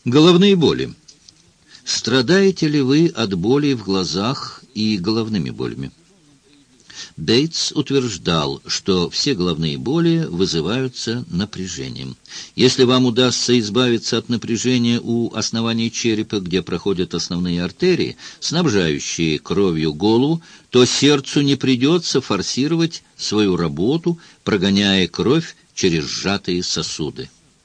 Головные боли. Страдаете ли вы от болей в глазах и головными болями? Бейтс утверждал, что все головные боли вызываются напряжением. Если вам удастся избавиться от напряжения у основания черепа, где проходят основные артерии, снабжающие кровью голову, то сердцу не придется форсировать свою работу, прогоняя кровь через сжатые сосуды.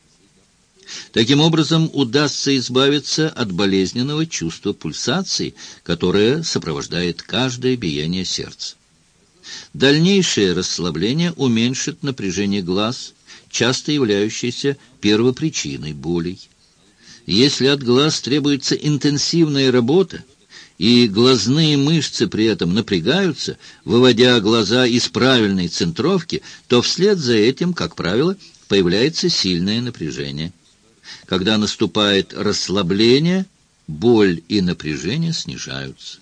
Таким образом, удастся избавиться от болезненного чувства пульсации, которое сопровождает каждое биение сердца. Дальнейшее расслабление уменьшит напряжение глаз, часто являющееся первопричиной болей. Если от глаз требуется интенсивная работа, и глазные мышцы при этом напрягаются, выводя глаза из правильной центровки, то вслед за этим, как правило, появляется сильное напряжение. Когда наступает расслабление, боль и напряжение снижаются.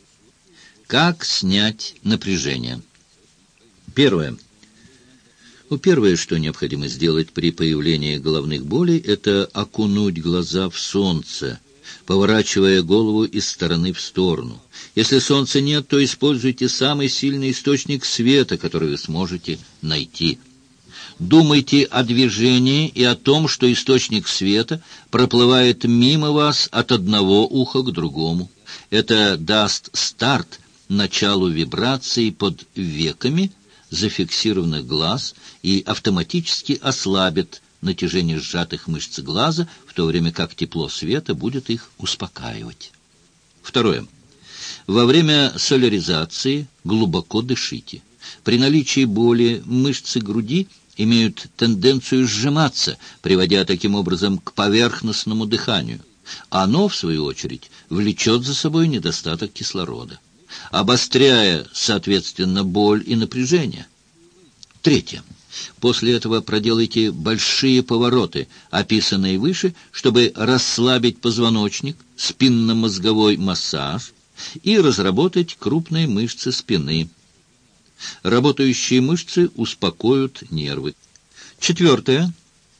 Как снять напряжение? Первое. Первое, что необходимо сделать при появлении головных болей, это окунуть глаза в солнце, поворачивая голову из стороны в сторону. Если солнца нет, то используйте самый сильный источник света, который вы сможете найти. Думайте о движении и о том, что источник света проплывает мимо вас от одного уха к другому. Это даст старт началу вибраций под веками зафиксированных глаз и автоматически ослабит натяжение сжатых мышц глаза, в то время как тепло света будет их успокаивать. Второе. Во время соляризации глубоко дышите. При наличии боли мышцы груди имеют тенденцию сжиматься, приводя таким образом к поверхностному дыханию. Оно, в свою очередь, влечет за собой недостаток кислорода, обостряя, соответственно, боль и напряжение. Третье. После этого проделайте большие повороты, описанные выше, чтобы расслабить позвоночник, спинномозговой массаж и разработать крупные мышцы спины. Работающие мышцы успокоят нервы. Четвертое.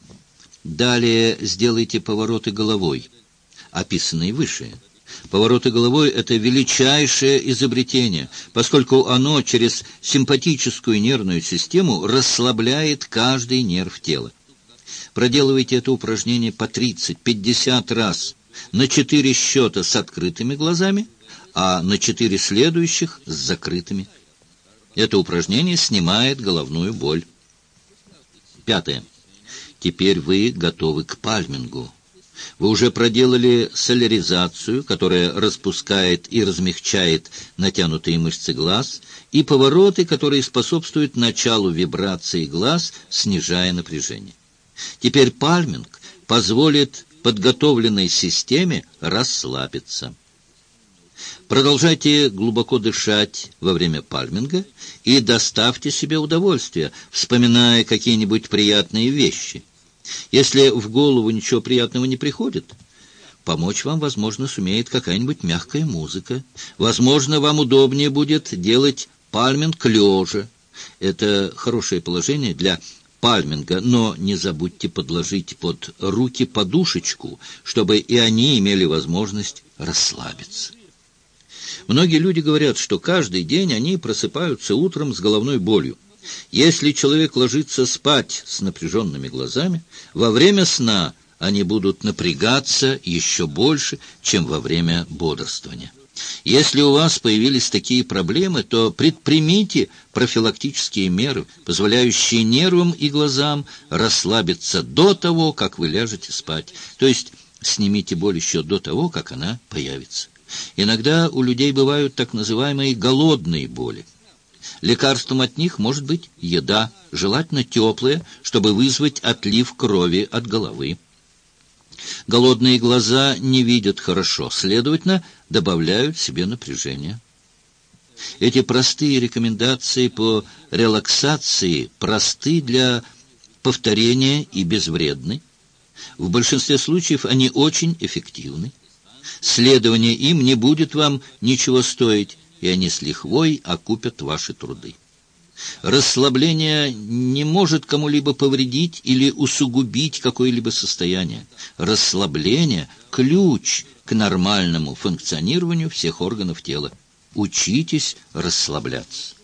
Далее сделайте повороты головой, описанные выше. Повороты головой — это величайшее изобретение, поскольку оно через симпатическую нервную систему расслабляет каждый нерв тела. Проделывайте это упражнение по 30-50 раз, на 4 счета с открытыми глазами, а на 4 следующих с закрытыми. Это упражнение снимает головную боль. Пятое. Теперь вы готовы к пальмингу. Вы уже проделали соляризацию, которая распускает и размягчает натянутые мышцы глаз, и повороты, которые способствуют началу вибрации глаз, снижая напряжение. Теперь пальминг позволит подготовленной системе расслабиться. Продолжайте глубоко дышать во время пальминга и доставьте себе удовольствие, вспоминая какие-нибудь приятные вещи. Если в голову ничего приятного не приходит, помочь вам, возможно, сумеет какая-нибудь мягкая музыка. Возможно, вам удобнее будет делать пальминг лежа. Это хорошее положение для пальминга, но не забудьте подложить под руки подушечку, чтобы и они имели возможность расслабиться. Многие люди говорят, что каждый день они просыпаются утром с головной болью. Если человек ложится спать с напряженными глазами, во время сна они будут напрягаться еще больше, чем во время бодрствования. Если у вас появились такие проблемы, то предпримите профилактические меры, позволяющие нервам и глазам расслабиться до того, как вы ляжете спать. То есть снимите боль еще до того, как она появится. Иногда у людей бывают так называемые голодные боли. Лекарством от них может быть еда, желательно теплая, чтобы вызвать отлив крови от головы. Голодные глаза не видят хорошо, следовательно, добавляют себе напряжение. Эти простые рекомендации по релаксации просты для повторения и безвредны. В большинстве случаев они очень эффективны. Следование им не будет вам ничего стоить, и они с лихвой окупят ваши труды. Расслабление не может кому-либо повредить или усугубить какое-либо состояние. Расслабление – ключ к нормальному функционированию всех органов тела. Учитесь расслабляться.